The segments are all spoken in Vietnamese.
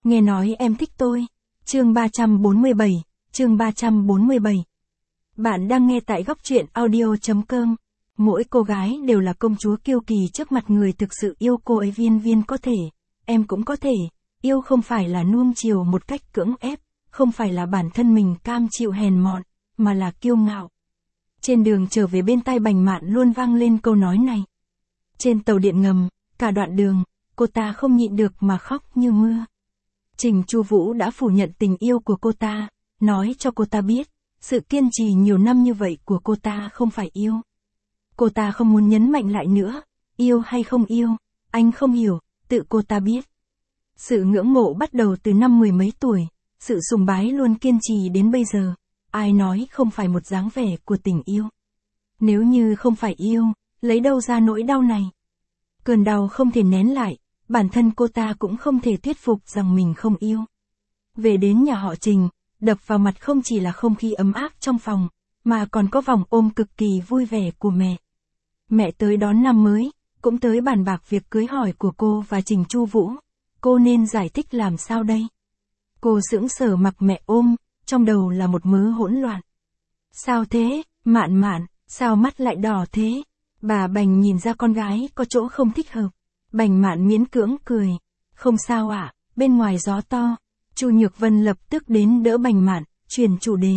Nghe nói em thích tôi. Chương 347, chương 347. Bạn đang nghe tại góc truyện audio.com. Mỗi cô gái đều là công chúa kiêu kỳ trước mặt người thực sự yêu cô ấy. Viên có thể, em cũng có thể. Yêu không phải là nuông chiều một cách cưỡng ép, không phải là bản thân mình cam chịu hèn mọn, mà là kiêu ngạo. Trên đường trở về bên tai Bành Mạn luôn vang lên câu nói này. Trên tàu điện ngầm, cả đoạn đường, cô ta không nhịn được mà khóc như mưa. Trình Chu Vũ đã phủ nhận tình yêu của cô ta, nói cho cô ta biết, sự kiên trì nhiều năm như vậy của cô ta không phải yêu. Cô ta không muốn nhấn mạnh lại nữa, yêu hay không yêu, anh không hiểu, tự cô ta biết. Sự ngưỡng mộ bắt đầu từ năm 10 mấy tuổi, sự sùng bái luôn kiên trì đến bây giờ, ai nói không phải một dáng vẻ của tình yêu. Nếu như không phải yêu, lấy đâu ra nỗi đau này? Cơn đau không thể nén lại, bản thân cô ta cũng không thể thuyết phục rằng mình không yêu. Về đến nhà họ Trình, đập vào mặt không chỉ là không khí ấm áp trong phòng, mà còn có vòng ôm cực kỳ vui vẻ của mẹ. Mẹ tới đón năm mới, cũng tới bàn bạc việc cưới hỏi của cô và Trình Chu Vũ. Cô nên giải thích làm sao đây? Cô sững sờ mặc mẹ ôm, trong đầu là một mớ hỗn loạn. Sao thế, Mạn, sao mắt lại đỏ thế? Bà Bành nhìn ra con gái có chỗ không thích hợp. Bành Mạn miễn cưỡng cười. Không sao ạ, bên ngoài gió to. Chu Nhược Vân lập tức đến đỡ Bành Mạn, chuyển chủ đề.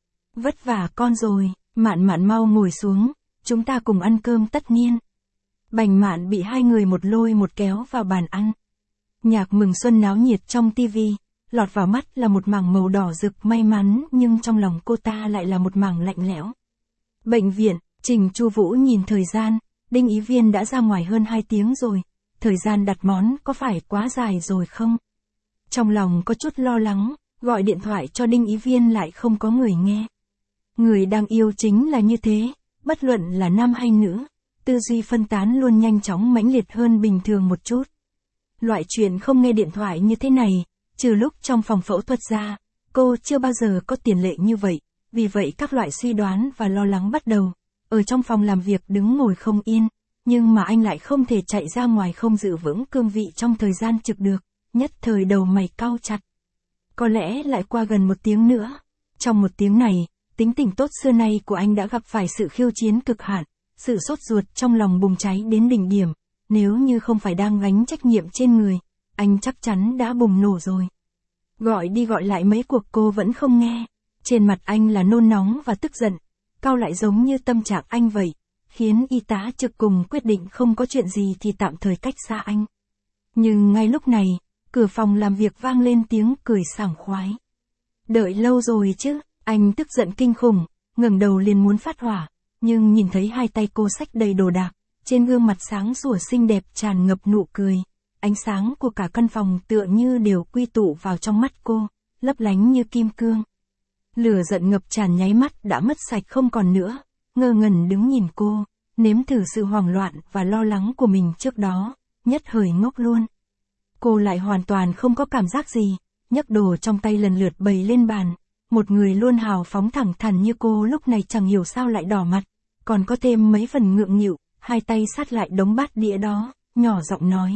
Vất vả con rồi, Mạn mau ngồi xuống, chúng ta cùng ăn cơm tất niên. Bành Mạn bị hai người một lôi một kéo vào bàn ăn. Nhạc mừng xuân náo nhiệt trong tivi, lọt vào mắt là một mảng màu đỏ rực may mắn, nhưng trong lòng cô ta lại là một mảng lạnh lẽo. Bệnh viện, Trình Chu Vũ nhìn thời gian, Đinh Ý Viên đã ra ngoài hơn 2 tiếng rồi, thời gian đặt món có phải quá dài rồi không? Trong lòng có chút lo lắng, gọi điện thoại cho Đinh Ý Viên lại không có người nghe. Người đang yêu chính là như thế, bất luận là nam hay nữ, tư duy phân tán luôn nhanh chóng mãnh liệt hơn bình thường một chút. Loại chuyện không nghe điện thoại như thế này, trừ lúc trong phòng phẫu thuật ra, cô chưa bao giờ có tiền lệ như vậy, vì vậy các loại suy đoán và lo lắng bắt đầu. Ở trong phòng làm việc đứng ngồi không yên, nhưng mà anh lại không thể chạy ra ngoài không giữ vững cương vị trong thời gian trực được, nhất thời đầu mày cau chặt. Có lẽ lại qua gần 1 tiếng nữa. Trong 1 tiếng này, tính tình tốt xưa nay của anh đã gặp phải sự khiêu chiến cực hạn, sự sốt ruột trong lòng bùng cháy đến đỉnh điểm. Nếu như không phải đang gánh trách nhiệm trên người, anh chắc chắn đã bùng nổ rồi. Gọi đi gọi lại mấy cuộc cô vẫn không nghe. Trên mặt anh là nôn nóng và tức giận, cau lại giống như tâm trạng anh vậy, khiến y tá trực cùng quyết định không có chuyện gì thì tạm thời cách xa anh. Nhưng ngay lúc này, cửa phòng làm việc vang lên tiếng cười sảng khoái. Đợi lâu rồi chứ, anh tức giận kinh khủng, ngẩng đầu liền muốn phát hỏa, nhưng nhìn thấy hai tay cô xách đầy đồ đạc, trên gương mặt sáng sủa xinh đẹp tràn ngập nụ cười, ánh sáng của cả căn phòng tựa như đều quy tụ vào trong mắt cô, lấp lánh như kim cương. Lửa giận ngập tràn nháy mắt đã mất sạch không còn nữa, ngơ ngẩn đứng nhìn cô, nếm thử sự hoảng loạn và lo lắng của mình trước đó, nhất thời ngốc luôn. Cô lại hoàn toàn không có cảm giác gì, nhấc đồ trong tay lần lượt bày lên bàn, một người luôn hào phóng thẳng thắn như cô lúc này chẳng hiểu sao lại đỏ mặt, còn có thêm mấy phần ngượng nghịu, hai tay sát lại đống bát đĩa đó, nhỏ giọng nói.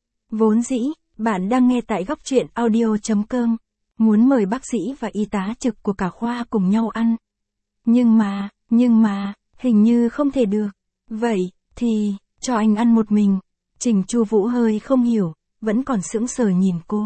Vốn dĩ, bạn đang nghe tại góc truyện audio.com. Muốn mời bác sĩ và y tá trực của cả khoa cùng nhau ăn. Nhưng mà, hình như không thể được. Vậy, thì, cho anh ăn một mình. Trình Chu Vũ hơi không hiểu, vẫn còn sững sờ nhìn cô.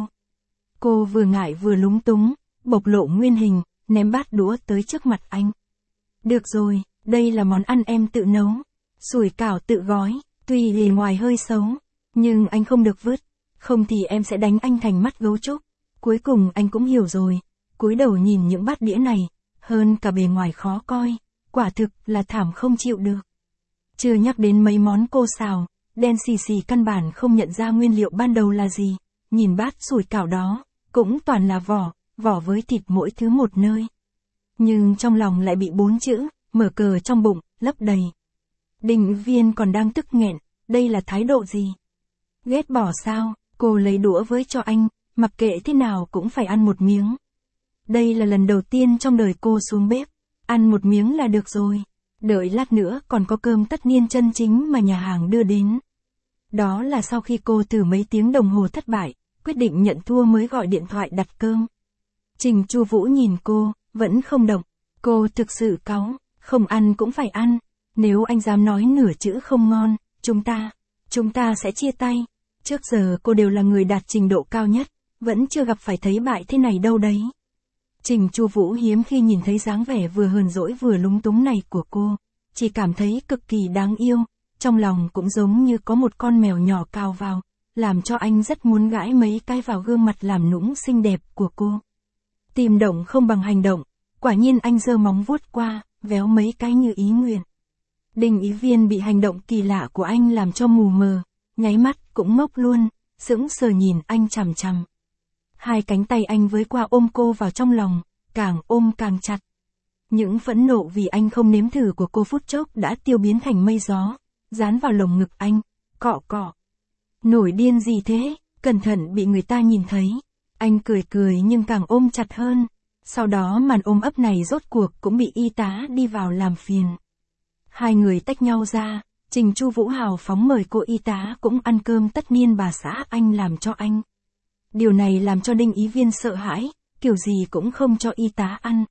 Cô vừa ngại vừa lúng túng, bộc lộ nguyên hình, ném bát đũa tới trước mặt anh. Được rồi, đây là món ăn em tự nấu. Sủi cảo tự gói, tuy bề ngoài hơi xấu, nhưng anh không được vứt. Không thì em sẽ đánh anh thành mắt gấu trúc. Cuối cùng anh cũng hiểu rồi, cúi đầu nhìn những bát đĩa này, hơn cả bề ngoài khó coi, quả thực là thảm không chịu được. Chưa nhắc đến mấy món cô xào, đen xì xì căn bản không nhận ra nguyên liệu ban đầu là gì, nhìn bát sủi cảo đó, cũng toàn là vỏ với thịt mỗi thứ một nơi. Nhưng trong lòng lại bị 4 chữ, mở cờ trong bụng, lấp đầy. Đinh Ý Viên còn đang tức nghẹn, đây là thái độ gì? Ghét bỏ sao? Cô lấy đũa với cho anh. Mặc kệ thế nào cũng phải ăn một miếng. Đây là lần đầu tiên trong đời cô xuống bếp, ăn một miếng là được rồi. Đợi lát nữa còn có cơm tất niên chân chính mà nhà hàng đưa đến. Đó là sau khi cô thử mấy tiếng đồng hồ thất bại, quyết định nhận thua mới gọi điện thoại đặt cơm. Trình Chu Vũ nhìn cô, vẫn không động. Cô thực sự cáu, không ăn cũng phải ăn. Nếu anh dám nói nửa chữ không ngon, chúng ta sẽ chia tay. Trước giờ cô đều là người đạt trình độ cao nhất, vẫn chưa gặp phải thấy bại thế này đâu đấy. Trình Chu Vũ hiếm khi nhìn thấy dáng vẻ vừa hờn dỗi vừa lúng túng này của cô, chỉ cảm thấy cực kỳ đáng yêu, trong lòng cũng giống như có một con mèo nhỏ cào vào, làm cho anh rất muốn gãi mấy cái vào gương mặt làm nũng xinh đẹp của cô. Tim động không bằng hành động, quả nhiên anh giơ móng vuốt qua, véo mấy cái như ý nguyện. Đinh Ý Viên bị hành động kỳ lạ của anh làm cho mù mờ, nháy mắt cũng ngốc luôn, sững sờ nhìn anh chằm chằm. Hai cánh tay anh với qua ôm cô vào trong lòng, càng ôm càng chặt. Những phẫn nộ vì anh không nếm thử của cô phút chốc đã tiêu biến thành mây gió, dán vào lồng ngực anh, cọ cọ. Nổi điên gì thế, cẩn thận bị người ta nhìn thấy. Anh cười cười nhưng càng ôm chặt hơn. Sau đó màn ôm ấp này rốt cuộc cũng bị y tá đi vào làm phiền. Hai người tách nhau ra, Trình Chu Vũ hào phóng mời cô y tá cũng ăn cơm tất niên bà xã anh làm cho anh. Điều này làm cho Đinh Ý Viên sợ hãi, kiểu gì cũng không cho y tá ăn.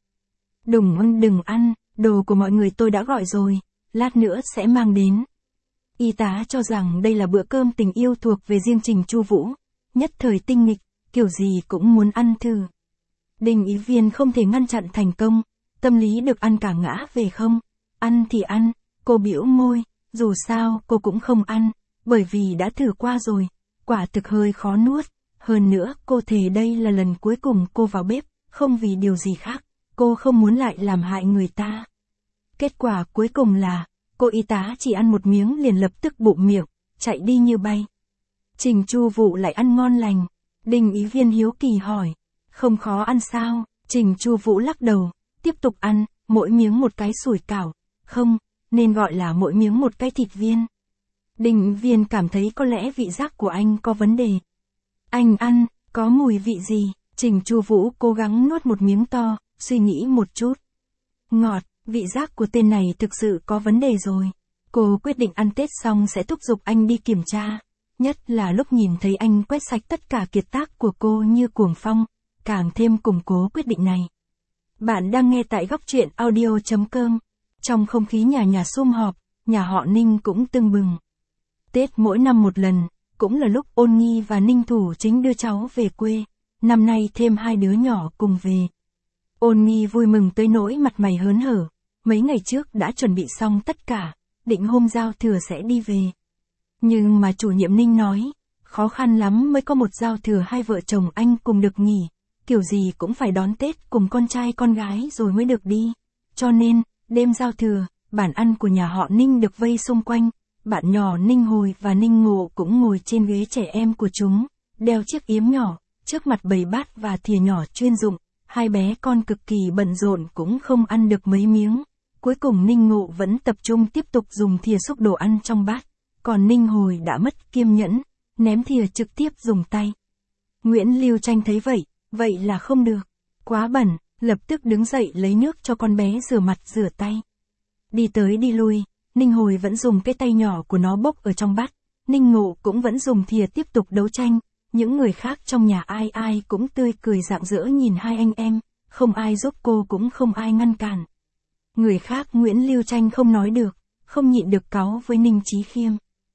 Đừng ăn, đồ của mọi người tôi đã gọi rồi, lát nữa sẽ mang đến. Y tá cho rằng đây là bữa cơm tình yêu thuộc về riêng Trình Chu Vũ, nhất thời tinh nghịch, kiểu gì cũng muốn ăn thử. Đinh Ý Viên không thể ngăn chặn thành công, tâm lý được ăn cả ngã về không. Ăn thì ăn, cô bĩu môi, dù sao cô cũng không ăn, bởi vì đã thử qua rồi, quả thực hơi khó nuốt. Hơn nữa cô thề đây là lần cuối cùng cô vào bếp, không vì điều gì khác, cô không muốn lại làm hại người ta. Kết quả cuối cùng là, cô y tá chỉ ăn một miếng liền lập tức bụng miệng, chạy đi như bay. Trình Chu Vũ lại ăn ngon lành. Đinh Ý Viên hiếu kỳ hỏi, không khó ăn sao? Trình Chu Vũ lắc đầu, tiếp tục ăn, mỗi miếng một cái sủi cảo, không, nên gọi là mỗi miếng một cái thịt viên. Đinh Ý Viên cảm thấy có lẽ vị giác của anh có vấn đề. Anh ăn, có mùi vị gì? Trình Chu Vũ cố gắng nuốt một miếng to, suy nghĩ một chút. Ngọt, vị giác của tên này thực sự có vấn đề rồi. Cô quyết định ăn Tết xong sẽ thúc giục anh đi kiểm tra. Nhất là lúc nhìn thấy anh quét sạch tất cả kiệt tác của cô như cuồng phong, càng thêm củng cố quyết định này. Bạn đang nghe tại góc truyện audio.com. Trong không khí nhà sum họp, nhà họ Ninh cũng tưng bừng. Tết mỗi năm một lần, cũng là lúc Ôn Nhi và Ninh Thủ Chính đưa cháu về quê. Năm nay thêm hai đứa nhỏ cùng về. Ôn Nhi vui mừng tới nỗi mặt mày hớn hở. Mấy ngày trước đã chuẩn bị xong tất cả, định hôm giao thừa sẽ đi về. Nhưng mà chủ nhiệm Ninh nói, khó khăn lắm mới có một giao thừa hai vợ chồng anh cùng được nghỉ, kiểu gì cũng phải đón Tết cùng con trai con gái rồi mới được đi. Cho nên, đêm giao thừa, bàn ăn của nhà họ Ninh được vây xung quanh, bạn nhỏ Ninh Hồi và Ninh Ngộ cũng ngồi trên ghế trẻ em của chúng, đeo chiếc yếm nhỏ, trước mặt bầy bát và thìa nhỏ chuyên dụng, hai bé con cực kỳ bận rộn cũng không ăn được mấy miếng. Cuối cùng Ninh Ngộ vẫn tập trung tiếp tục dùng thìa xúc đồ ăn trong bát. Còn Ninh Hồi đã mất kiên nhẫn, ném thìa trực tiếp dùng tay. Nguyễn Lưu Tranh thấy vậy là không được, quá bẩn, lập tức đứng dậy lấy nước cho con bé rửa mặt rửa tay. Đi tới đi lui, Ninh Hồi vẫn dùng cái tay nhỏ của nó bốc ở trong bát, Ninh Ngộ cũng vẫn dùng thìa tiếp tục đấu tranh, những người khác trong nhà ai cũng tươi cười rạng rỡ nhìn hai anh em, không ai giúp cô cũng không ai ngăn cản. Người khác Nguyễn Lưu Tranh không nói được, không nhịn được cáu với Ninh Chí Khiêm.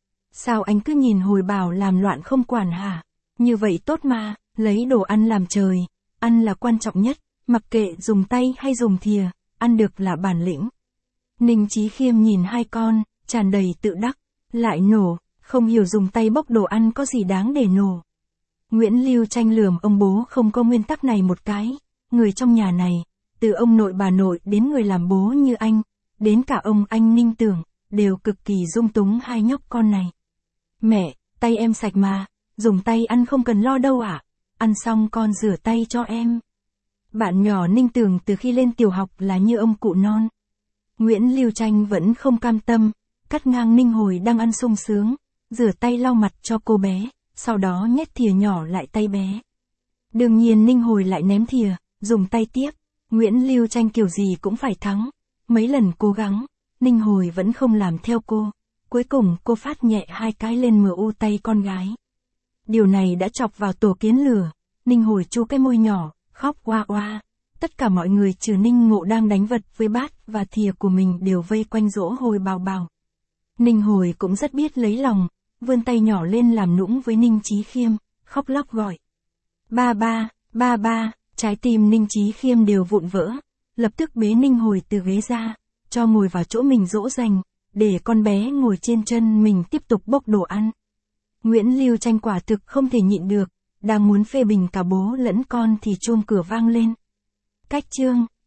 Sao anh cứ nhìn Hồi bảo làm loạn không quản hả? Như vậy tốt mà, lấy đồ ăn làm trời, ăn là quan trọng nhất, mặc kệ dùng tay hay dùng thìa, ăn được là bản lĩnh. Ninh Chí Khiêm nhìn hai con, tràn đầy tự đắc, lại nổ, không hiểu dùng tay bốc đồ ăn có gì đáng để nổ. Nguyễn Lưu Tranh lườm ông bố không có nguyên tắc này một cái, người trong nhà này, từ ông nội bà nội đến người làm bố như anh, đến cả ông anh Ninh Tưởng, đều cực kỳ dung túng hai nhóc con này. Mẹ, tay em sạch mà, dùng tay ăn không cần lo đâu ạ, ăn xong con rửa tay cho em. Bạn nhỏ Ninh Tưởng từ khi lên tiểu học là như ông cụ non. Nguyễn Lưu Tranh vẫn không cam tâm, cắt ngang Ninh Hồi đang ăn sung sướng, rửa tay lau mặt cho cô bé, sau đó nhét thìa nhỏ lại tay bé. Đương nhiên Ninh Hồi lại ném thìa, dùng tay tiếp, Nguyễn Lưu Tranh kiểu gì cũng phải thắng. Mấy lần cố gắng, Ninh Hồi vẫn không làm theo cô. Cuối cùng cô phát nhẹ hai cái lên MU tay con gái. Điều này đã chọc vào tổ kiến lửa. Ninh Hồi chu cái môi nhỏ, khóc oa oa. Tất cả mọi người trừ Ninh Ngộ đang đánh vật với bát và thìa của mình đều vây quanh dỗ Hồi bào bào. Ninh Hồi cũng rất biết lấy lòng, vươn tay nhỏ lên làm nũng với Ninh Chí Khiêm, khóc lóc gọi. Ba ba, trái tim Ninh Chí Khiêm đều vụn vỡ, lập tức bế Ninh Hồi từ ghế ra, cho ngồi vào chỗ mình dỗ dành, để con bé ngồi trên chân mình tiếp tục bốc đồ ăn. Nguyễn Lưu Tranh quả thực không thể nhịn được, đang muốn phê bình cả bố lẫn con thì chuông cửa vang lên. Cách chương